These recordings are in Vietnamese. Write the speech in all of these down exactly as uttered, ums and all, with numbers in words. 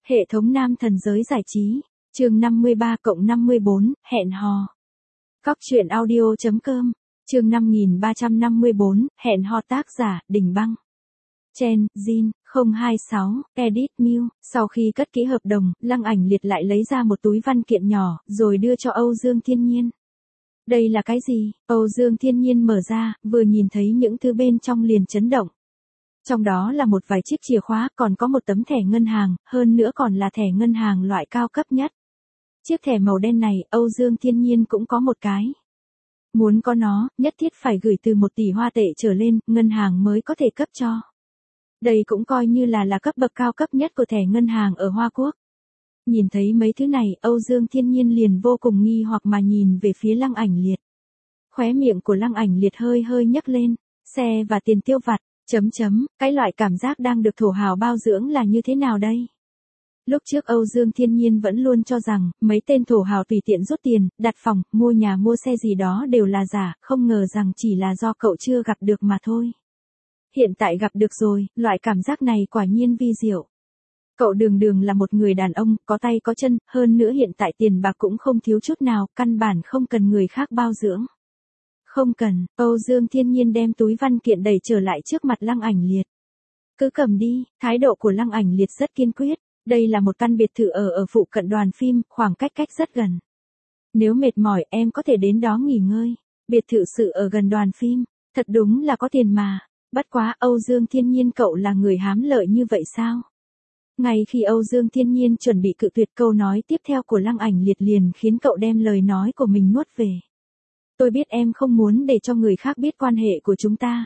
Hệ thống nam thần giới giải trí, chương năm mươi ba cộng năm mươi bốn, hẹn hò. Cóc truyện audio chấm com, chương năm nghìn ba trăm năm mươi bốn, hẹn hò tác giả, Đình Băng. Chen, Jin, không hai sáu, Edit Miu, sau khi cất kỹ hợp đồng, Lăng Ảnh Liệt lại lấy ra một túi văn kiện nhỏ, rồi đưa cho Âu Dương Thiên Nhiên. Đây là cái gì? Âu Dương Thiên Nhiên mở ra, vừa nhìn thấy những thứ bên trong liền chấn động. Trong đó là một vài chiếc chìa khóa, còn có một tấm thẻ ngân hàng, hơn nữa còn là thẻ ngân hàng loại cao cấp nhất. Chiếc thẻ màu đen này, Âu Dương Thiên Nhiên cũng có một cái. Muốn có nó, nhất thiết phải gửi từ một tỷ hoa tệ trở lên, ngân hàng mới có thể cấp cho. Đây cũng coi như là là cấp bậc cao cấp nhất của thẻ ngân hàng ở Hoa Quốc. Nhìn thấy mấy thứ này, Âu Dương Thiên Nhiên liền vô cùng nghi hoặc mà nhìn về phía Lăng Ảnh Liệt. Khóe miệng của Lăng Ảnh Liệt hơi hơi nhấc lên, xe và tiền tiêu vặt, chấm chấm, cái loại cảm giác đang được thổ hào bao dưỡng là như thế nào đây? Lúc trước Âu Dương Thiên Nhiên vẫn luôn cho rằng, mấy tên thổ hào tùy tiện rút tiền, đặt phòng, mua nhà mua xe gì đó đều là giả, không ngờ rằng chỉ là do cậu chưa gặp được mà thôi. Hiện tại gặp được rồi, loại cảm giác này quả nhiên vi diệu. Cậu đường đường là một người đàn ông, có tay có chân, hơn nữa hiện tại tiền bạc cũng không thiếu chút nào, căn bản không cần người khác bao dưỡng. Không cần, Âu Dương Thiên Nhiên đem túi văn kiện đẩy trở lại trước mặt Lăng Ảnh Liệt. Cứ cầm đi, thái độ của Lăng Ảnh Liệt rất kiên quyết. Đây là một căn biệt thự ở ở phụ cận đoàn phim, khoảng cách cách rất gần. Nếu mệt mỏi em có thể đến đó nghỉ ngơi. Biệt thự sự ở gần đoàn phim, thật đúng là có tiền mà. Bất quá Âu Dương Thiên Nhiên cậu là người hám lợi như vậy sao? Ngay khi Âu Dương Thiên Nhiên chuẩn bị cự tuyệt, câu nói tiếp theo của Lăng Ảnh Liệt liền khiến cậu đem lời nói của mình nuốt về. Tôi biết em không muốn để cho người khác biết quan hệ của chúng ta.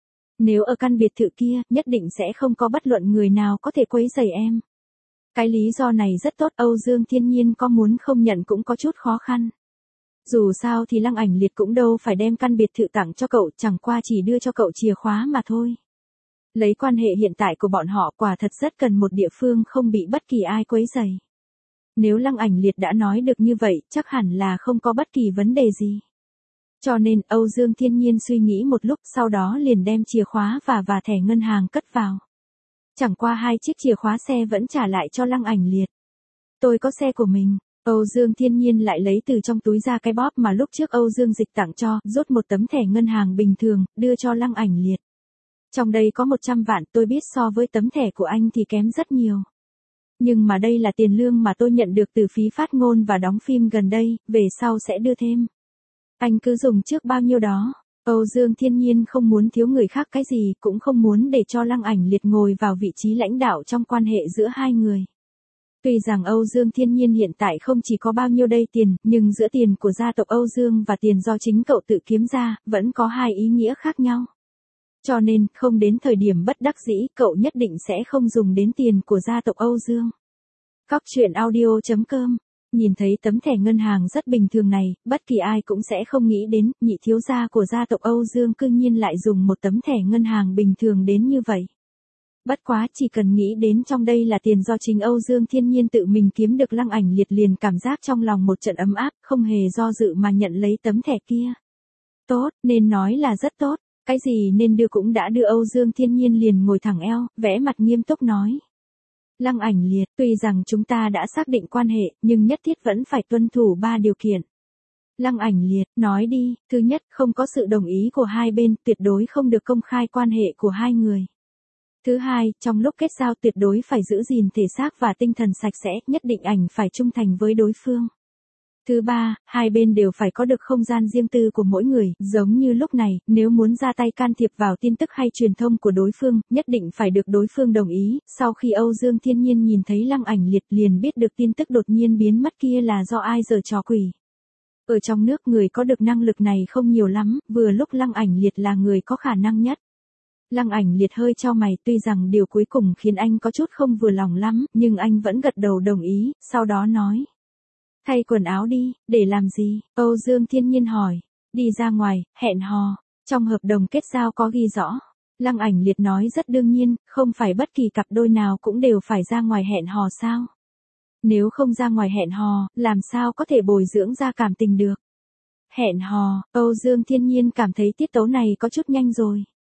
Nếu ở căn biệt thự kia, nhất định sẽ không có bất luận người nào có thể quấy rầy em. Cái lý do này rất tốt, Âu Dương Thiên Nhiên có muốn không nhận cũng có chút khó khăn. Dù sao thì Lăng Ảnh Liệt cũng đâu phải đem căn biệt thự tặng cho cậu, chẳng qua chỉ đưa cho cậu chìa khóa mà thôi. Lấy quan hệ hiện tại của bọn họ, quả thật rất cần một địa phương không bị bất kỳ ai quấy rầy. Nếu Lăng Ảnh Liệt đã nói được như vậy, chắc hẳn là không có bất kỳ vấn đề gì. Cho nên, Âu Dương Thiên Nhiên suy nghĩ một lúc, sau đó liền đem chìa khóa và và thẻ ngân hàng cất vào. Chẳng qua hai chiếc chìa khóa xe vẫn trả lại cho Lăng Ảnh Liệt. Tôi có xe của mình. Âu Dương Thiên Nhiên lại lấy từ trong túi ra cái bóp mà lúc trước Âu Dương Dịch tặng cho, rút một tấm thẻ ngân hàng bình thường, đưa cho Lăng Ảnh Liệt. Trong đây có một trăm vạn, tôi biết so với tấm thẻ của anh thì kém rất nhiều. Nhưng mà đây là tiền lương mà tôi nhận được từ phí phát ngôn và đóng phim gần đây, về sau sẽ đưa thêm. Anh cứ dùng trước bao nhiêu đó. Âu Dương Thiên Nhiên không muốn thiếu người khác cái gì, cũng không muốn để cho Lăng Ảnh Liệt ngồi vào vị trí lãnh đạo trong quan hệ giữa hai người. Tuy rằng Âu Dương Thiên Nhiên hiện tại không chỉ có bao nhiêu đây tiền, nhưng giữa tiền của gia tộc Âu Dương và tiền do chính cậu tự kiếm ra, vẫn có hai ý nghĩa khác nhau. Cho nên, không đến thời điểm bất đắc dĩ, cậu nhất định sẽ không dùng đến tiền của gia tộc Âu Dương. Cóc truyện audio chấm com. Nhìn thấy tấm thẻ ngân hàng rất bình thường này, bất kỳ ai cũng sẽ không nghĩ đến, nhị thiếu gia của gia tộc Âu Dương cư nhiên lại dùng một tấm thẻ ngân hàng bình thường đến như vậy. Bất quá, chỉ cần nghĩ đến trong đây là tiền do chính Âu Dương Thiên Nhiên tự mình kiếm được, Lăng Ảnh Liệt liền cảm giác trong lòng một trận ấm áp, không hề do dự mà nhận lấy tấm thẻ kia. Tốt, nên nói là rất tốt, cái gì nên đưa cũng đã đưa. Âu Dương Thiên Nhiên liền ngồi thẳng eo, vẽ mặt nghiêm túc nói. Lăng Ảnh Liệt, tuy rằng chúng ta đã xác định quan hệ, nhưng nhất thiết vẫn phải tuân thủ ba điều kiện. Lăng Ảnh Liệt, nói đi. Thứ nhất, không có sự đồng ý của hai bên, tuyệt đối không được công khai quan hệ của hai người. Thứ hai, trong lúc kết giao tuyệt đối phải giữ gìn thể xác và tinh thần sạch sẽ, nhất định ảnh phải trung thành với đối phương. Thứ ba, hai bên đều phải có được không gian riêng tư của mỗi người, giống như lúc này, nếu muốn ra tay can thiệp vào tin tức hay truyền thông của đối phương, nhất định phải được đối phương đồng ý. Sau khi Âu Dương Thiên Nhiên nhìn thấy Lăng Ảnh Liệt liền biết được tin tức đột nhiên biến mất kia là do ai giở trò quỷ. Ở trong nước người có được năng lực này không nhiều lắm, vừa lúc Lăng Ảnh Liệt là người có khả năng nhất. Lăng Ảnh Liệt hơi chau mày, tuy rằng điều cuối cùng khiến anh có chút không vừa lòng lắm, nhưng anh vẫn gật đầu đồng ý, sau đó nói. Thay quần áo đi, để làm gì? Âu Dương Thiên Nhiên hỏi. Đi ra ngoài, hẹn hò. Trong hợp đồng kết giao có ghi rõ. Lăng Ảnh Liệt nói rất đương nhiên, không phải bất kỳ cặp đôi nào cũng đều phải ra ngoài hẹn hò sao? Nếu không ra ngoài hẹn hò, làm sao có thể bồi dưỡng ra cảm tình được? Hẹn hò, Âu Dương Thiên Nhiên cảm thấy tiết tấu này có chút nhanh rồi.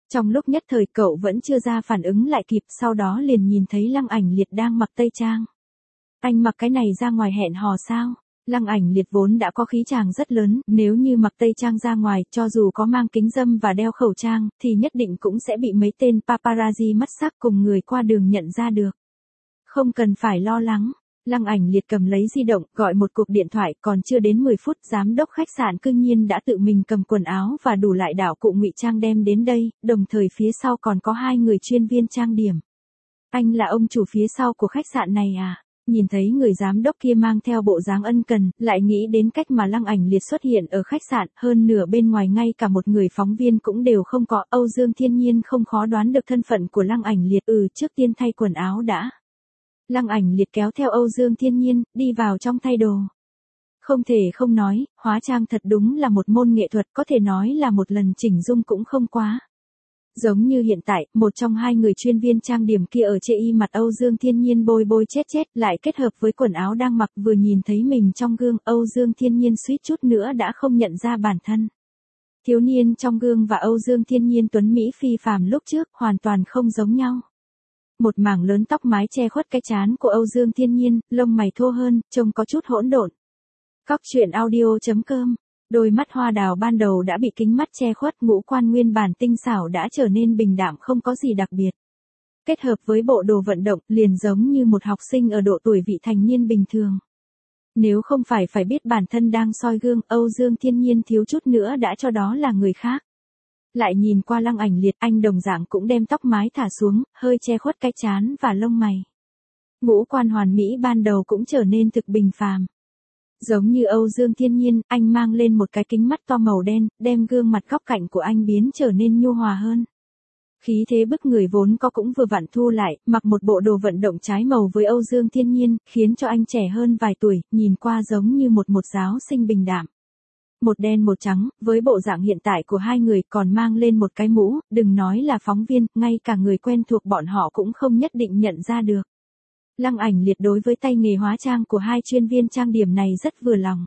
Trong lúc nhất thời cậu vẫn chưa ra phản ứng lại kịp, sau đó liền nhìn thấy Lăng Ảnh Liệt đang mặc tây trang. Anh mặc cái này ra ngoài hẹn hò sao? Lăng Ảnh Liệt vốn đã có khí chàng rất lớn, nếu như mặc tây trang ra ngoài, cho dù có mang kính râm và đeo khẩu trang, thì nhất định cũng sẽ bị mấy tên paparazzi mắt sắc cùng người qua đường nhận ra được. Không cần phải lo lắng. Lăng Ảnh Liệt cầm lấy di động, gọi một cuộc điện thoại, còn chưa đến mười phút, giám đốc khách sạn cư nhiên đã tự mình cầm quần áo và đủ loại đạo cụ ngụy trang đem đến đây, đồng thời phía sau còn có hai người chuyên viên trang điểm. Anh là ông chủ phía sau của khách sạn này à? Nhìn thấy người giám đốc kia mang theo bộ dáng ân cần, lại nghĩ đến cách mà Lăng Ảnh Liệt xuất hiện ở khách sạn, hơn nửa bên ngoài ngay cả một người phóng viên cũng đều không có, Âu Dương Thiên Nhiên không khó đoán được thân phận của Lăng Ảnh Liệt, ừ trước tiên thay quần áo đã. Lăng Ảnh Liệt kéo theo Âu Dương Thiên Nhiên, đi vào trong thay đồ. Không thể không nói, hóa trang thật đúng là một môn nghệ thuật, có thể nói là một lần chỉnh dung cũng không quá. Giống như hiện tại, một trong hai người chuyên viên trang điểm kia ở chê y mặt Âu Dương Thiên Nhiên bôi bôi chết chết, lại kết hợp với quần áo đang mặc, vừa nhìn thấy mình trong gương, Âu Dương Thiên Nhiên suýt chút nữa đã không nhận ra bản thân. Thiếu niên trong gương và Âu Dương Thiên Nhiên tuấn Mỹ phi phàm lúc trước, hoàn toàn không giống nhau. Một mảng lớn tóc mái che khuất cái trán của Âu Dương Thiên Nhiên, lông mày thô hơn, trông có chút hỗn độn. Cóc truyện audio chấm com. Đôi mắt hoa đào ban đầu đã bị kính mắt che khuất, ngũ quan nguyên bản tinh xảo đã trở nên bình đạm không có gì đặc biệt. Kết hợp với bộ đồ vận động, liền giống như một học sinh ở độ tuổi vị thành niên bình thường. Nếu không phải phải biết bản thân đang soi gương, Âu Dương Thiên Nhiên thiếu chút nữa đã cho đó là người khác. Lại nhìn qua Lăng Ảnh Liệt, anh đồng dạng cũng đem tóc mái thả xuống, hơi che khuất cái trán và lông mày. Ngũ quan hoàn mỹ ban đầu cũng trở nên thực bình phàm. Giống như Âu Dương Thiên Nhiên, anh mang lên một cái kính mắt to màu đen, đem gương mặt góc cạnh của anh biến trở nên nhu hòa hơn. Khí thế bức người vốn có cũng vừa vặn thu lại, mặc một bộ đồ vận động trái màu với Âu Dương Thiên Nhiên, khiến cho anh trẻ hơn vài tuổi, nhìn qua giống như một một giáo sinh bình đạm. Một đen một trắng, với bộ dạng hiện tại của hai người còn mang lên một cái mũ, đừng nói là phóng viên, ngay cả người quen thuộc bọn họ cũng không nhất định nhận ra được. Lăng Ảnh Liệt đối với tay nghề hóa trang của hai chuyên viên trang điểm này rất vừa lòng.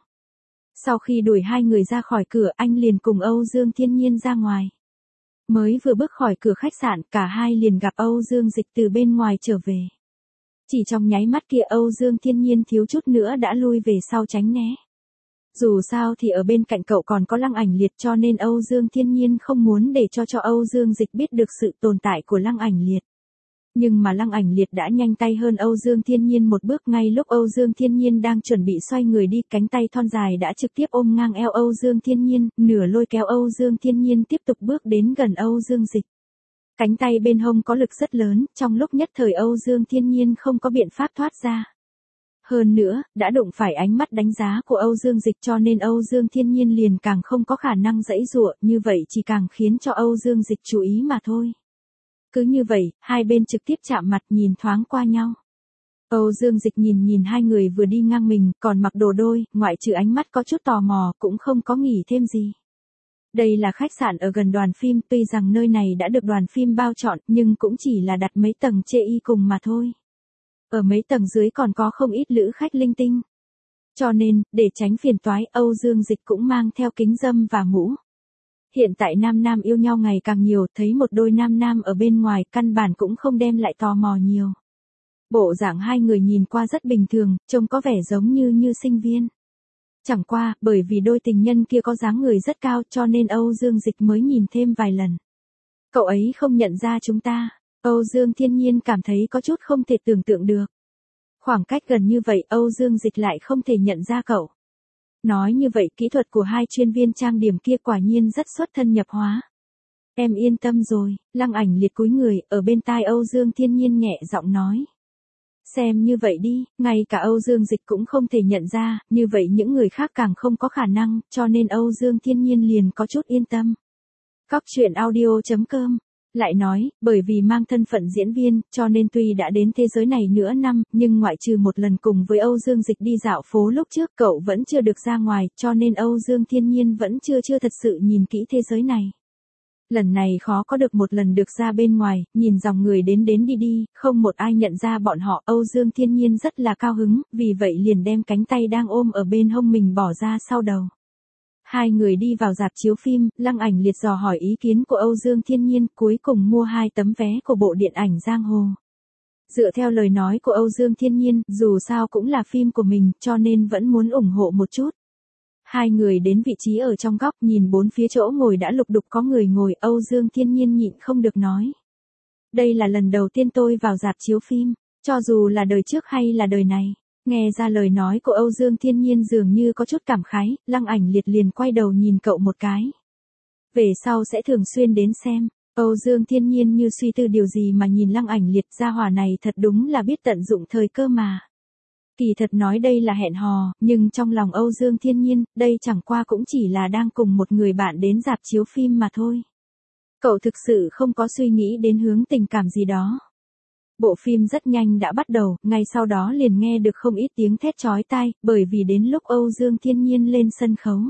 Sau khi đuổi hai người ra khỏi cửa, anh liền cùng Âu Dương Thiên Nhiên ra ngoài. Mới vừa bước khỏi cửa khách sạn, cả hai liền gặp Âu Dương Dịch từ bên ngoài trở về. Chỉ trong nháy mắt kia Âu Dương Thiên Nhiên thiếu chút nữa đã lui về sau tránh né. Dù sao thì ở bên cạnh cậu còn có Lăng Ảnh Liệt, cho nên Âu Dương Thiên Nhiên không muốn để cho cho Âu Dương Dịch biết được sự tồn tại của Lăng Ảnh Liệt. Nhưng mà Lăng Ảnh Liệt đã nhanh tay hơn Âu Dương Thiên Nhiên một bước, ngay lúc Âu Dương Thiên Nhiên đang chuẩn bị xoay người đi, cánh tay thon dài đã trực tiếp ôm ngang eo Âu Dương Thiên Nhiên, nửa lôi kéo Âu Dương Thiên Nhiên tiếp tục bước đến gần Âu Dương Dịch. Cánh tay bên hông có lực rất lớn, trong lúc nhất thời Âu Dương Thiên Nhiên không có biện pháp thoát ra. Hơn nữa, đã đụng phải ánh mắt đánh giá của Âu Dương Dịch, cho nên Âu Dương Thiên Nhiên liền càng không có khả năng giãy giụa, như vậy chỉ càng khiến cho Âu Dương Dịch chú ý mà thôi. Cứ như vậy, hai bên trực tiếp chạm mặt, nhìn thoáng qua nhau. Âu Dương Dịch nhìn nhìn hai người vừa đi ngang mình, còn mặc đồ đôi, ngoại trừ ánh mắt có chút tò mò, cũng không có nghĩ thêm gì. Đây là khách sạn ở gần đoàn phim, tuy rằng nơi này đã được đoàn phim bao trọn, nhưng cũng chỉ là đặt mấy tầng chê y cùng mà thôi. Ở mấy tầng dưới còn có không ít lữ khách linh tinh. Cho nên, để tránh phiền toái, Âu Dương Dịch cũng mang theo kính râm và mũ. Hiện tại nam nam yêu nhau ngày càng nhiều, thấy một đôi nam nam ở bên ngoài, căn bản cũng không đem lại tò mò nhiều. Bộ dạng hai người nhìn qua rất bình thường, trông có vẻ giống như như sinh viên. Chẳng qua, bởi vì đôi tình nhân kia có dáng người rất cao, cho nên Âu Dương Dịch mới nhìn thêm vài lần. Cậu ấy không nhận ra chúng ta. Âu Dương Thiên Nhiên cảm thấy có chút không thể tưởng tượng được. Khoảng cách gần như vậy Âu Dương Dịch lại không thể nhận ra cậu. Nói như vậy kỹ thuật của hai chuyên viên trang điểm kia quả nhiên rất xuất thân nhập hóa. Em yên tâm rồi, Lăng Ảnh Liệt cúi người, ở bên tai Âu Dương Thiên Nhiên nhẹ giọng nói. Xem như vậy đi, ngay cả Âu Dương Dịch cũng không thể nhận ra, như vậy những người khác càng không có khả năng, cho nên Âu Dương Thiên Nhiên liền có chút yên tâm. Cóc truyện audio chấm com. Lại nói, bởi vì mang thân phận diễn viên, cho nên tuy đã đến thế giới này nửa năm, nhưng ngoại trừ một lần cùng với Âu Dương Dịch đi dạo phố lúc trước, cậu vẫn chưa được ra ngoài, cho nên Âu Dương Thiên Nhiên vẫn chưa chưa thật sự nhìn kỹ thế giới này. Lần này khó có được một lần được ra bên ngoài, nhìn dòng người đến đến đi đi, không một ai nhận ra bọn họ, Âu Dương Thiên Nhiên rất là cao hứng, vì vậy liền đem cánh tay đang ôm ở bên hông mình bỏ ra sau đầu. Hai người đi vào rạp chiếu phim, Lăng Ảnh Liệt dò hỏi ý kiến của Âu Dương Thiên Nhiên, cuối cùng mua hai tấm vé của bộ điện ảnh Giang Hồ. Dựa theo lời nói của Âu Dương Thiên Nhiên, dù sao cũng là phim của mình, cho nên vẫn muốn ủng hộ một chút. Hai người đến vị trí ở trong góc, nhìn bốn phía chỗ ngồi đã lục đục có người ngồi, Âu Dương Thiên Nhiên nhịn không được nói. Đây là lần đầu tiên tôi vào rạp chiếu phim, cho dù là đời trước hay là đời này. Nghe ra lời nói của Âu Dương Thiên Nhiên dường như có chút cảm khái, Lăng Ảnh Liệt liền quay đầu nhìn cậu một cái. Về sau sẽ thường xuyên đến xem. Âu Dương Thiên Nhiên như suy tư điều gì mà nhìn Lăng Ảnh Liệt, gia hỏa này thật đúng là biết tận dụng thời cơ mà. Kỳ thật nói đây là hẹn hò, nhưng trong lòng Âu Dương Thiên Nhiên, đây chẳng qua cũng chỉ là đang cùng một người bạn đến rạp chiếu phim mà thôi. Cậu thực sự không có suy nghĩ đến hướng tình cảm gì đó. Bộ phim rất nhanh đã bắt đầu, ngay sau đó liền nghe được không ít tiếng thét chói tai, bởi vì đến lúc Âu Dương Thiên Nhiên lên sân khấu.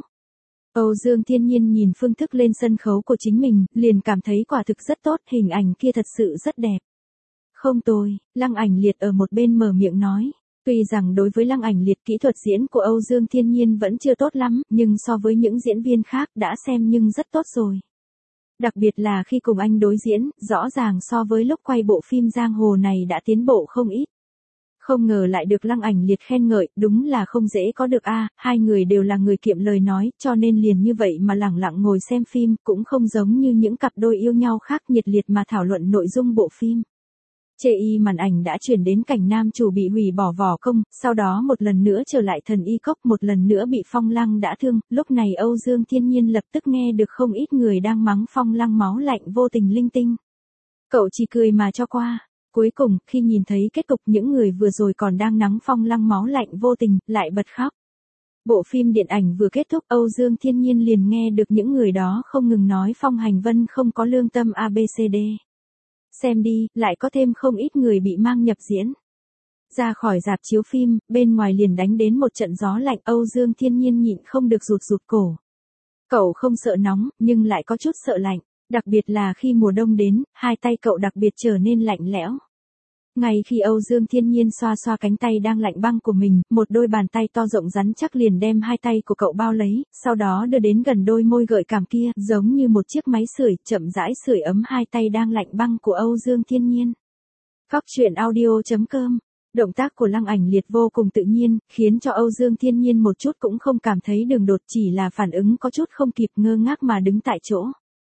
Âu Dương Thiên Nhiên nhìn phương thức lên sân khấu của chính mình, liền cảm thấy quả thực rất tốt, hình ảnh kia thật sự rất đẹp. Không tồi, Lăng Ảnh Liệt ở một bên mở miệng nói. Tuy rằng đối với Lăng Ảnh Liệt kỹ thuật diễn của Âu Dương Thiên Nhiên vẫn chưa tốt lắm, nhưng so với những diễn viên khác đã xem nhưng rất tốt rồi. Đặc biệt là khi cùng anh đối diễn, rõ ràng so với lúc quay bộ phim Giang Hồ này đã tiến bộ không ít. Không ngờ lại được Lăng Ảnh Liệt khen ngợi, đúng là không dễ có được a, à, hai người đều là người kiệm lời nói, cho nên liền như vậy mà lẳng lặng ngồi xem phim, cũng không giống như những cặp đôi yêu nhau khác nhiệt liệt mà thảo luận nội dung bộ phim. Chê y màn ảnh đã chuyển đến cảnh nam chủ bị hủy bỏ vỏ công, sau đó một lần nữa trở lại thần y cốc, một lần nữa bị Phong Lăng đã thương, lúc này Âu Dương Thiên Nhiên lập tức nghe được không ít người đang mắng Phong Lăng máu lạnh vô tình linh tinh. Cậu chỉ cười mà cho qua. Cuối cùng, khi nhìn thấy kết cục những người vừa rồi còn đang nắng Phong Lăng máu lạnh vô tình, lại bật khóc. Bộ phim điện ảnh vừa kết thúc, Âu Dương Thiên Nhiên liền nghe được những người đó không ngừng nói Phong Hành Vân không có lương tâm a bê xê đê. Xem đi, lại có thêm không ít người bị mang nhập diễn. Ra khỏi rạp chiếu phim, bên ngoài liền đánh đến một trận gió lạnh, Âu Dương Thiên Nhiên nhịn không được rụt rụt cổ. Cậu không sợ nóng, nhưng lại có chút sợ lạnh, đặc biệt là khi mùa đông đến, hai tay cậu đặc biệt trở nên lạnh lẽo. Ngay khi Âu Dương Thiên Nhiên xoa xoa cánh tay đang lạnh băng của mình, một đôi bàn tay to rộng rắn chắc liền đem hai tay của cậu bao lấy, sau đó đưa đến gần đôi môi gợi cảm kia, giống như một chiếc máy sưởi, chậm rãi sưởi ấm hai tay đang lạnh băng của Âu Dương Thiên Nhiên. Cóc truyện audio chấm com. Động tác của Lăng Ảnh Liệt vô cùng tự nhiên, khiến cho Âu Dương Thiên Nhiên một chút cũng không cảm thấy đường đột, chỉ là phản ứng có chút không kịp, ngơ ngác mà đứng tại chỗ.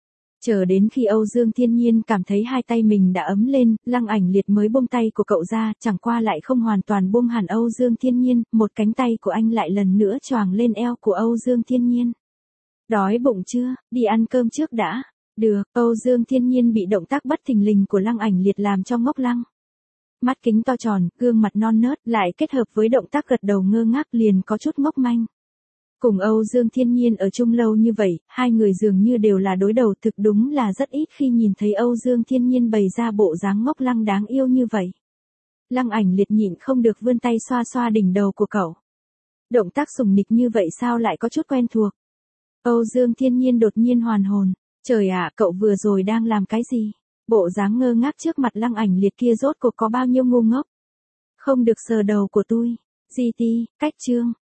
Chờ đến khi Âu Dương Thiên Nhiên cảm thấy hai tay mình đã ấm lên, Lăng Ảnh Liệt mới buông tay của cậu ra, chẳng qua lại không hoàn toàn buông hẳn Âu Dương Thiên Nhiên, một cánh tay của anh lại lần nữa choàng lên eo của Âu Dương Thiên Nhiên. Đói bụng chưa, đi ăn cơm trước đã. Được, Âu Dương Thiên Nhiên bị động tác bất thình lình của Lăng Ảnh Liệt làm cho ngốc lăng. Mắt kính to tròn, gương mặt non nớt, lại kết hợp với động tác gật đầu ngơ ngác liền có chút ngốc manh. Cùng Âu Dương Thiên Nhiên ở chung lâu như vậy, hai người dường như đều là đối đầu, thực đúng là rất ít khi nhìn thấy Âu Dương Thiên Nhiên bày ra bộ dáng ngốc lăng đáng yêu như vậy. Lăng Ảnh Liệt nhịn không được vươn tay xoa xoa đỉnh đầu của cậu. Động tác sùng nịch như vậy sao lại có chút quen thuộc. Âu Dương Thiên Nhiên đột nhiên hoàn hồn. Trời ạ, cậu vừa rồi đang làm cái gì? Bộ dáng ngơ ngác trước mặt Lăng Ảnh Liệt kia rốt cuộc có bao nhiêu ngu ngốc. Không được sờ đầu của tôi. giê tê, cách chương.